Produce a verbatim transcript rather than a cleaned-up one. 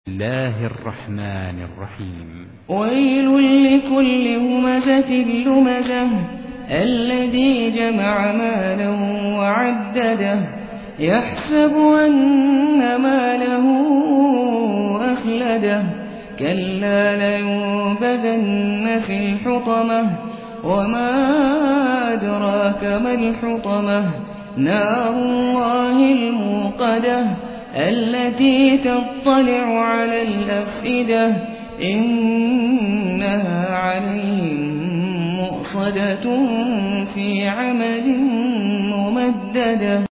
الله الرحمن الرحيم. ويل لكل همزة لمزة الذي جمع مالا وعدده يحسب أن ماله أخلده كلا لينبذن في الحطمة وما أدراك ما الحطمة نار الله الموقدة التي تطلع على الأفئدة إنها عليهم مؤصدة في عمد ممددة.